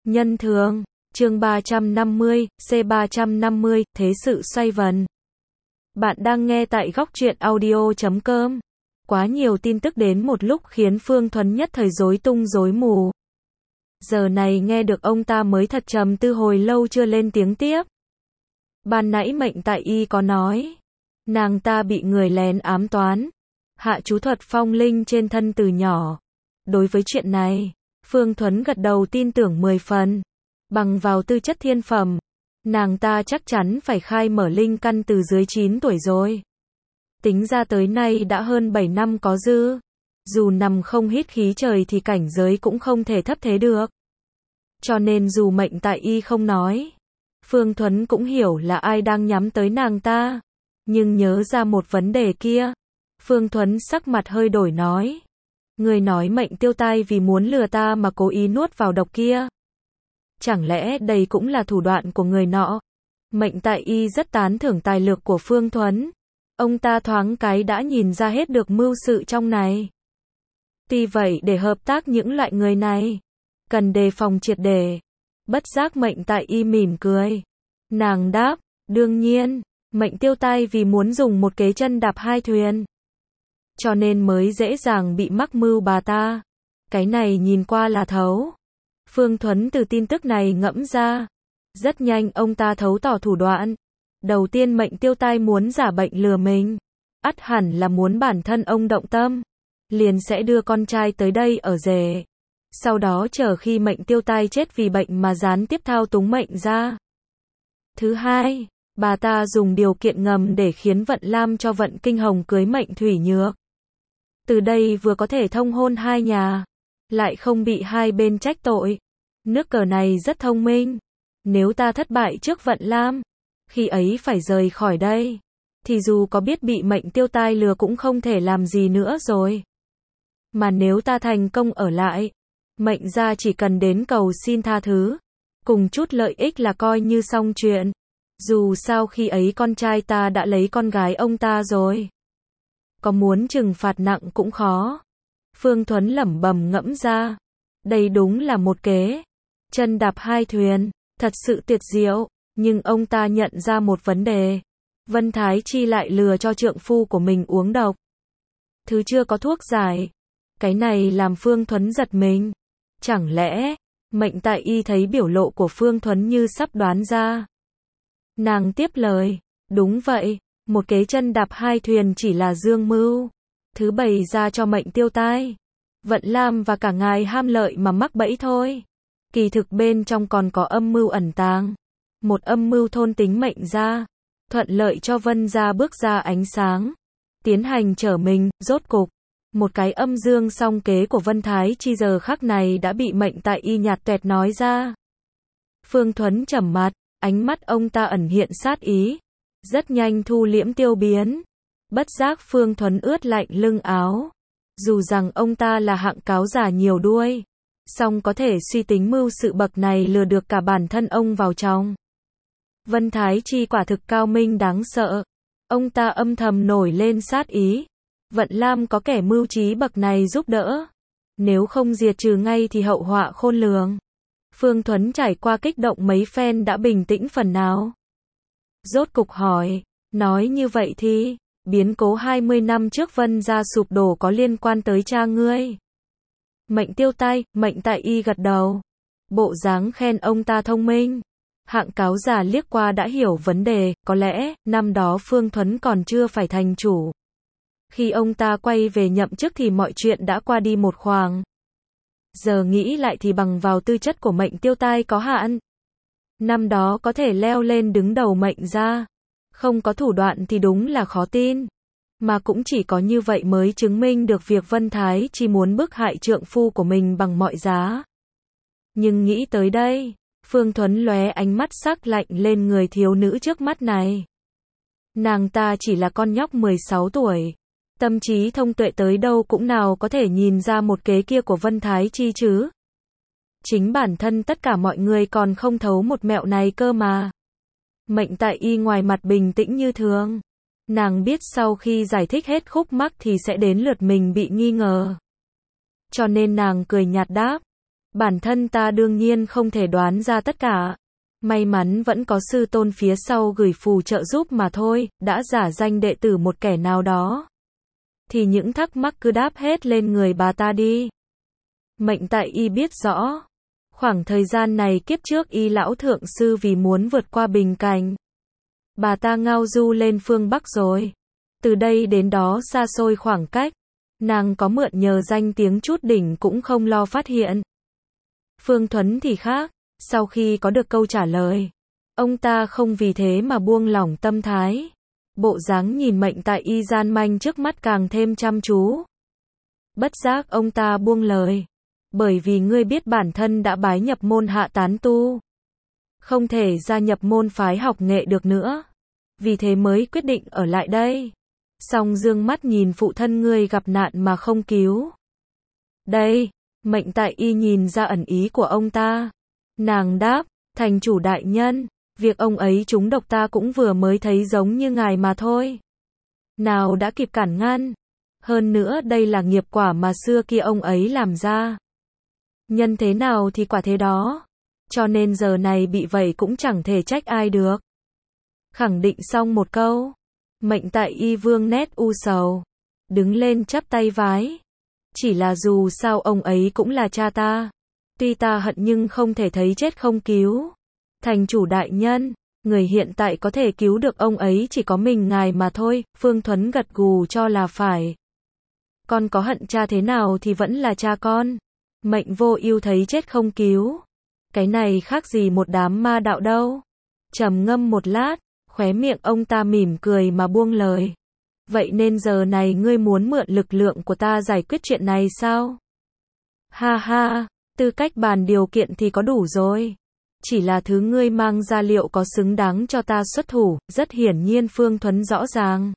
Nhân thường, chương 350, C350, thế sự xoay vần. Bạn đang nghe tại góc truyện audio.com. Quá nhiều tin tức đến một lúc khiến Phương Thuấn nhất thời rối tung rối mù. Giờ này nghe được ông ta mới thật trầm tư hồi lâu chưa lên tiếng tiếp. Ban nãy Mệnh Tại Y có nói, nàng ta bị người lén ám toán, hạ chú thuật phong linh trên thân từ nhỏ. Đối với chuyện này, Phương Thuấn gật đầu tin tưởng 10 phần. Bằng vào tư chất thiên phẩm, nàng ta chắc chắn phải khai mở linh căn từ dưới 9 tuổi rồi. Tính ra tới nay đã hơn 7 năm có dư. Dù nằm không hít khí trời thì cảnh giới cũng không thể thấp thế được. Cho nên dù Mệnh Tại Y không nói, Phương Thuấn cũng hiểu là ai đang nhắm tới nàng ta. Nhưng nhớ ra một vấn đề kia, Phương Thuấn sắc mặt hơi đổi nói. Người nói Mệnh Tiêu Tai vì muốn lừa ta mà cố ý nuốt vào độc kia. Chẳng lẽ đây cũng là thủ đoạn của người nọ? Mệnh Tại Y rất tán thưởng tài lược của Phương Thuấn. Ông ta thoáng cái đã nhìn ra hết được mưu sự trong này. Tuy vậy để hợp tác những loại người này, cần đề phòng triệt để. Bất giác Mệnh Tại Y mỉm cười. Nàng đáp, đương nhiên, Mệnh Tiêu Tai vì muốn dùng một kế chân đạp hai thuyền, cho nên mới dễ dàng bị mắc mưu bà ta. Cái này nhìn qua là thấu. Phương Thuấn từ tin tức này ngẫm ra. Rất nhanh ông ta thấu tỏ thủ đoạn. Đầu tiên Mệnh Tiêu Tai muốn giả bệnh lừa mình. Ắt hẳn là muốn bản thân ông động tâm, liền sẽ đưa con trai tới đây ở rể. Sau đó chờ khi Mệnh Tiêu Tai chết vì bệnh mà gián tiếp thao túng mệnh ra. Thứ hai, bà ta dùng điều kiện ngầm để khiến Vận Lam cho Vận Kinh Hồng cưới Mệnh Thủy Nhược. Từ đây vừa có thể thông hôn hai nhà, lại không bị hai bên trách tội. Nước cờ này rất thông minh. Nếu ta thất bại trước Vận Lam, khi ấy phải rời khỏi đây, thì dù có biết bị Mệnh Tiêu Tai lừa cũng không thể làm gì nữa rồi. Mà nếu ta thành công ở lại, Mệnh gia chỉ cần đến cầu xin tha thứ, cùng chút lợi ích là coi như xong chuyện. Dù sao khi ấy con trai ta đã lấy con gái ông ta rồi, có muốn trừng phạt nặng cũng khó. Phương Thuấn lẩm bẩm ngẫm ra. Đây đúng là một kế chân đạp hai thuyền, thật sự tuyệt diệu. Nhưng ông ta nhận ra một vấn đề. Vân Thái Chi lại lừa cho trượng phu của mình uống độc. Thứ chưa có thuốc giải. Cái này làm Phương Thuấn giật mình. Chẳng lẽ Mệnh Tại Y thấy biểu lộ của Phương Thuấn như sắp đoán ra. Nàng tiếp lời. Đúng vậy, một kế chân đạp hai thuyền chỉ là dương mưu. Thứ bày ra cho Mệnh Tiêu Tai, Vận Lam và cả ngài ham lợi mà mắc bẫy thôi. Kỳ thực bên trong còn có âm mưu ẩn tàng. Một âm mưu thôn tính Mệnh gia, thuận lợi cho Vân gia bước ra ánh sáng, tiến hành trở mình. Rốt cục, một cái âm dương song kế của Vân Thái Chi giờ khắc này đã bị Mệnh Tại Y nhạt tuẹt nói ra. Phương Thuấn trầm mặt, ánh mắt ông ta ẩn hiện sát ý, rất nhanh thu liễm tiêu biến. Bất giác Phương Thuấn ướt lạnh lưng áo. Dù rằng ông ta là hạng cáo giả nhiều đuôi, song có thể suy tính mưu sự bậc này lừa được cả bản thân ông vào trong. Vân Thái Chi quả thực cao minh đáng sợ. Ông ta âm thầm nổi lên sát ý. Vận Lam có kẻ mưu trí bậc này giúp đỡ, nếu không diệt trừ ngay thì hậu họa khôn lường. Phương Thuấn trải qua kích động mấy phen đã bình tĩnh phần nào. Rốt cục hỏi, nói như vậy thì, biến cố 20 năm trước Vân gia sụp đổ có liên quan tới cha ngươi? Mệnh Tiêu Tai, Mệnh Tại Y gật đầu. Bộ dáng khen ông ta thông minh. Hạng cáo giả liếc qua đã hiểu vấn đề, có lẽ, năm đó Phương Thuấn còn chưa phải thành chủ. Khi ông ta quay về nhậm chức thì mọi chuyện đã qua đi một khoảng. Giờ nghĩ lại thì bằng vào tư chất của Mệnh Tiêu Tai có hạn, năm đó có thể leo lên đứng đầu Mệnh gia. Không có thủ đoạn thì đúng là khó tin. Mà cũng chỉ có như vậy mới chứng minh được việc Vân Thái Chi muốn bức hại trượng phu của mình bằng mọi giá. Nhưng nghĩ tới đây, Phương Thuấn lóe ánh mắt sắc lạnh lên người thiếu nữ trước mắt này. Nàng ta chỉ là con nhóc 16 tuổi. Tâm trí thông tuệ tới đâu cũng nào có thể nhìn ra một kế kia của Vân Thái Chi chứ. Chính bản thân tất cả mọi người còn không thấu một mẹo này cơ mà. Mệnh Tại Y ngoài mặt bình tĩnh như thường. Nàng biết sau khi giải thích hết khúc mắc thì sẽ đến lượt mình bị nghi ngờ. Cho nên nàng cười nhạt đáp. Bản thân ta đương nhiên không thể đoán ra tất cả. May mắn vẫn có sư tôn phía sau gửi phù trợ giúp mà thôi, đã giả danh đệ tử một kẻ nào đó. Thì những thắc mắc cứ đáp hết lên người bà ta đi. Mệnh Tại Y biết rõ. Khoảng thời gian này kiếp trước Y lão thượng sư vì muốn vượt qua bình cảnh. Bà ta ngao du lên phương Bắc rồi. Từ đây đến đó xa xôi khoảng cách. Nàng có mượn nhờ danh tiếng chút đỉnh cũng không lo phát hiện. Phương Thuấn thì khác. Sau khi có được câu trả lời, ông ta không vì thế mà buông lỏng tâm thái. Bộ dáng nhìn Mệnh Tại Y gian manh trước mắt càng thêm chăm chú. Bất giác ông ta buông lời. Bởi vì ngươi biết bản thân đã bái nhập môn hạ tán tu. Không thể gia nhập môn phái học nghệ được nữa. Vì thế mới quyết định ở lại đây. Song dương mắt nhìn phụ thân ngươi gặp nạn mà không cứu. Đây, Mệnh Tại Y nhìn ra ẩn ý của ông ta. Nàng đáp, thành chủ đại nhân, việc ông ấy trúng độc ta cũng vừa mới thấy giống như ngài mà thôi. Nào đã kịp cản ngăn. Hơn nữa đây là nghiệp quả mà xưa kia ông ấy làm ra. Nhân thế nào thì quả thế đó. Cho nên giờ này bị vậy cũng chẳng thể trách ai được. Khẳng định xong một câu. Mệnh Tại Y vương nét u sầu. Đứng lên chắp tay vái. Chỉ là dù sao ông ấy cũng là cha ta. Tuy ta hận nhưng không thể thấy chết không cứu. Thành chủ đại nhân, người hiện tại có thể cứu được ông ấy chỉ có mình ngài mà thôi. Phương Thuấn gật gù cho là phải. Con có hận cha thế nào thì vẫn là cha con. Mệnh Vô Ưu thấy chết không cứu. Cái này khác gì một đám ma đạo đâu. Trầm ngâm một lát, khóe miệng ông ta mỉm cười mà buông lời. Vậy nên giờ này ngươi muốn mượn lực lượng của ta giải quyết chuyện này sao? Ha ha, tư cách bàn điều kiện thì có đủ rồi. Chỉ là thứ ngươi mang ra liệu có xứng đáng cho ta xuất thủ, rất hiển nhiên Phương Thuấn rõ ràng.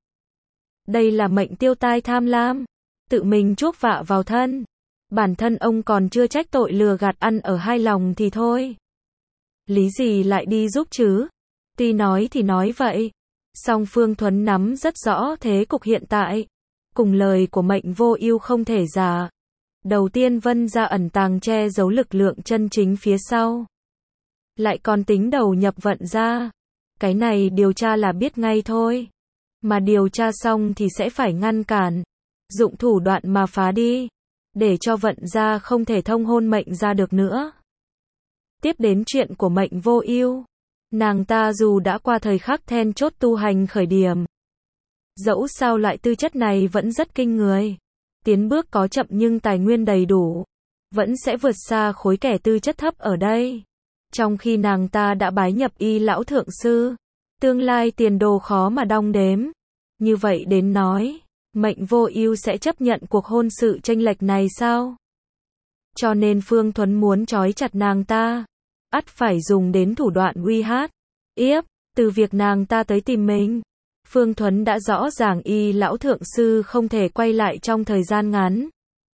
Đây là Mệnh Tiêu Tai tham lam, tự mình chuốc vạ vào thân. Bản thân ông còn chưa trách tội lừa gạt ăn ở hai lòng thì thôi. Lý gì lại đi giúp chứ? Tuy nói thì nói vậy. Song Phương Thuấn nắm rất rõ thế cục hiện tại. Cùng lời của Mệnh Vô Ưu không thể giả. Đầu tiên Vân gia ẩn tàng che giấu lực lượng chân chính phía sau. Lại còn tính đầu nhập Vận gia. Cái này điều tra là biết ngay thôi. Mà điều tra xong thì sẽ phải ngăn cản. Dụng thủ đoạn mà phá đi. Để cho Vận gia không thể thông hôn Mệnh gia được nữa. Tiếp đến chuyện của Mệnh Vô Ưu. Nàng ta dù đã qua thời khắc then chốt tu hành khởi điểm. Dẫu sao loại tư chất này vẫn rất kinh người. Tiến bước có chậm nhưng tài nguyên đầy đủ. Vẫn sẽ vượt xa khối kẻ tư chất thấp ở đây. Trong khi nàng ta đã bái nhập Y lão thượng sư. Tương lai tiền đồ khó mà đong đếm. Như vậy đến nói, Mệnh Vô Ưu sẽ chấp nhận cuộc hôn sự chênh lệch này sao? Cho nên Phương Thuấn muốn trói chặt nàng ta. Ắt phải dùng đến thủ đoạn uy hiếp, từ việc nàng ta tới tìm mình. Phương Thuấn đã rõ ràng Y lão thượng sư không thể quay lại trong thời gian ngắn.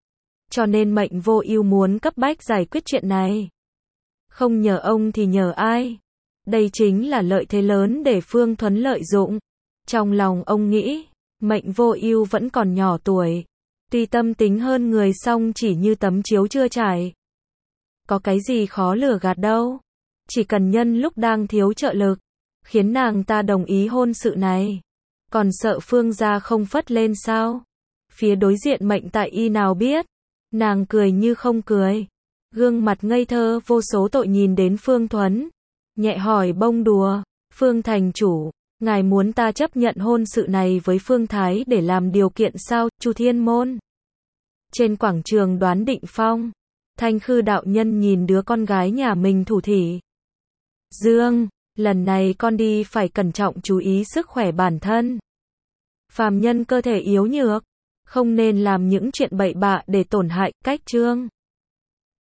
Cho nên Mệnh Vô Ưu muốn cấp bách giải quyết chuyện này. Không nhờ ông thì nhờ ai? Đây chính là lợi thế lớn để Phương Thuấn lợi dụng. Trong lòng ông nghĩ, Mệnh Vô Ưu vẫn còn nhỏ tuổi. Tuy tâm tính hơn người song chỉ như tấm chiếu chưa trải. Có cái gì khó lừa gạt đâu. Chỉ cần nhân lúc đang thiếu trợ lực, khiến nàng ta đồng ý hôn sự này. Còn sợ Phương gia không phất lên sao? Phía đối diện Mệnh Tại Y nào biết. Nàng cười như không cười. Gương mặt ngây thơ vô số tội nhìn đến Phương Thuấn. Nhẹ hỏi bông đùa. Phương thành chủ, ngài muốn ta chấp nhận hôn sự này với Phương Thái để làm điều kiện sao? Chu Thiên Môn. Trên quảng trường Đoán Định Phong. Thanh Khư đạo nhân nhìn đứa con gái nhà mình thủ thỉ. Dương, lần này con đi phải cẩn trọng chú ý sức khỏe bản thân. Phàm nhân cơ thể yếu nhược, không nên làm những chuyện bậy bạ để tổn hại. Cách chương